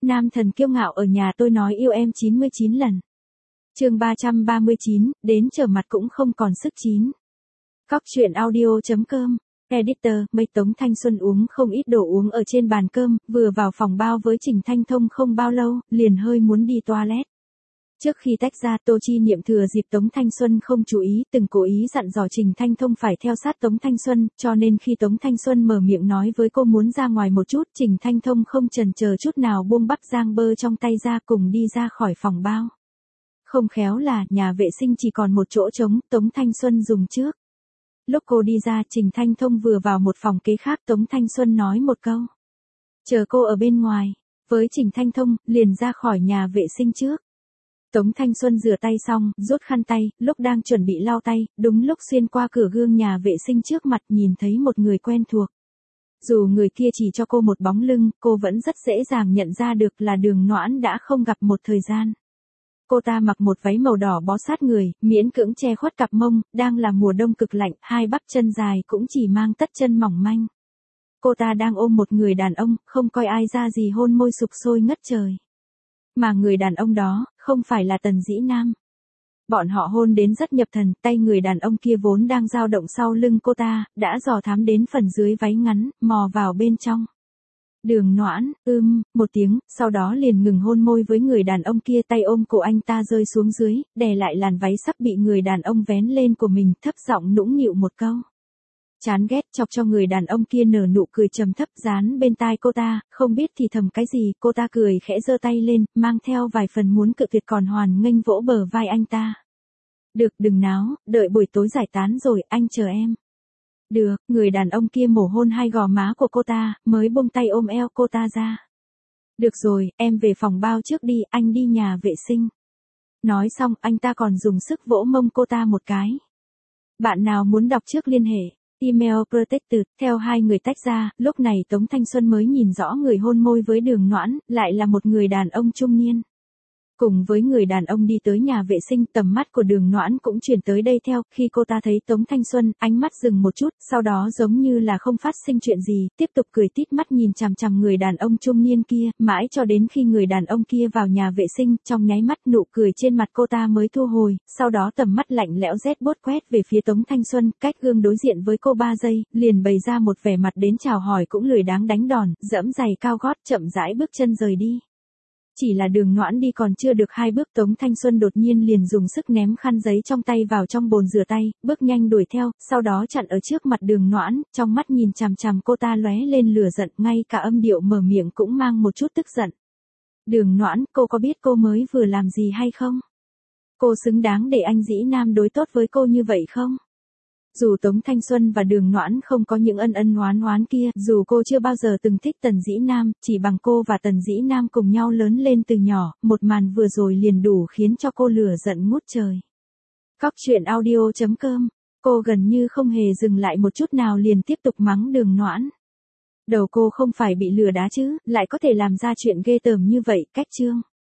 Nam thần kiêu ngạo ở nhà tôi nói yêu em 99 lần. Chương 339, đến trở mặt cũng không còn sức chín. Cóc truyện audio.com. Editor, mây Tống Thanh Xuân uống không ít đồ uống ở trên bàn cơm, vừa vào phòng bao với Trình Thanh Thông không bao lâu, liền hơi muốn đi toilet. Trước khi tách ra, Tô Chi Niệm thừa dịp Tống Thanh Xuân không chú ý, từng cố ý dặn dò Trình Thanh Thông phải theo sát Tống Thanh Xuân, cho nên khi Tống Thanh Xuân mở miệng nói với cô muốn ra ngoài một chút, Trình Thanh Thông không chần chờ chút nào buông bắp rang bơ trong tay ra cùng đi ra khỏi phòng bao. Không khéo là, nhà vệ sinh chỉ còn một chỗ trống, Tống Thanh Xuân dùng trước. Lúc cô đi ra, Trình Thanh Thông vừa vào một phòng kế khác, Tống Thanh Xuân nói một câu. Chờ cô ở bên ngoài. Với Trình Thanh Thông, liền ra khỏi nhà vệ sinh trước. Tống Thanh Xuân rửa tay xong, rút khăn tay, lúc đang chuẩn bị lau tay, đúng lúc xuyên qua cửa gương nhà vệ sinh trước mặt nhìn thấy một người quen thuộc. Dù người kia chỉ cho cô một bóng lưng, cô vẫn rất dễ dàng nhận ra được là Đường Noãn đã không gặp một thời gian. Cô ta mặc một váy màu đỏ bó sát người, miễn cưỡng che khuất cặp mông, đang là mùa đông cực lạnh, hai bắp chân dài cũng chỉ mang tất chân mỏng manh. Cô ta đang ôm một người đàn ông, không coi ai ra gì hôn môi sục sôi ngất trời. Mà người đàn ông đó, không phải là Tần Dĩ Nam. Bọn họ hôn đến rất nhập thần, tay người đàn ông kia vốn đang dao động sau lưng cô ta, đã dò thám đến phần dưới váy ngắn, mò vào bên trong. Đường Noãn, một tiếng, sau đó liền ngừng hôn môi với người đàn ông kia, tay ôm cổ anh ta rơi xuống dưới, đè lại làn váy sắp bị người đàn ông vén lên của mình, thấp giọng nũng nịu một câu. Chán ghét chọc cho người đàn ông kia nở nụ cười trầm thấp dán bên tai cô ta, không biết thì thầm cái gì, cô ta cười khẽ giơ tay lên, mang theo vài phần muốn cự tuyệt còn hoàn nghênh vỗ bờ vai anh ta. Được, đừng náo, đợi buổi tối giải tán rồi, anh chờ em. Được, người đàn ông kia mổ hôn hai gò má của cô ta, mới buông tay ôm eo cô ta ra. Được rồi, em về phòng bao trước đi, anh đi nhà vệ sinh. Nói xong, anh ta còn dùng sức vỗ mông cô ta một cái. Bạn nào muốn đọc trước liên hệ. Email Protected, theo hai người tách ra, lúc này Tống Thanh Xuân mới nhìn rõ người hôn môi với Đường Noãn, lại là một người đàn ông trung niên. Cùng với người đàn ông đi tới nhà vệ sinh, tầm mắt của Đường Noãn cũng chuyển tới đây theo, khi cô ta thấy Tống Thanh Xuân, ánh mắt dừng một chút, sau đó giống như là không phát sinh chuyện gì, tiếp tục cười tít mắt nhìn chằm chằm người đàn ông trung niên kia, mãi cho đến khi người đàn ông kia vào nhà vệ sinh, trong nháy mắt nụ cười trên mặt cô ta mới thu hồi, sau đó tầm mắt lạnh lẽo rét buốt quét về phía Tống Thanh Xuân, cách gương đối diện với cô 3 giây, liền bày ra một vẻ mặt đến chào hỏi cũng lười đáng đánh đòn, giẫm giày cao gót chậm rãi bước chân rời đi. Chỉ là Đường Noãn đi còn chưa được 2 bước, Tống Thanh Xuân đột nhiên liền dùng sức ném khăn giấy trong tay vào trong bồn rửa tay, bước nhanh đuổi theo, sau đó chặn ở trước mặt Đường Noãn, trong mắt nhìn chằm chằm cô ta lóe lên lửa giận, ngay cả âm điệu mở miệng cũng mang một chút tức giận. Đường Noãn, cô có biết cô mới vừa làm gì hay không? Cô xứng đáng để anh Dĩ Nam đối tốt với cô như vậy không? Dù Tống Thanh Xuân và Đường Noãn không có những ân oán kia, dù cô chưa bao giờ từng thích Tần Dĩ Nam, chỉ bằng cô và Tần Dĩ Nam cùng nhau lớn lên từ nhỏ, một màn vừa rồi liền đủ khiến cho cô lửa giận ngút trời. Cóc truyện audio.com, cô gần như không hề dừng lại một chút nào liền tiếp tục mắng Đường Noãn. Đầu cô không phải bị lừa đá chứ, lại có thể làm ra chuyện ghê tởm như vậy, cách chương.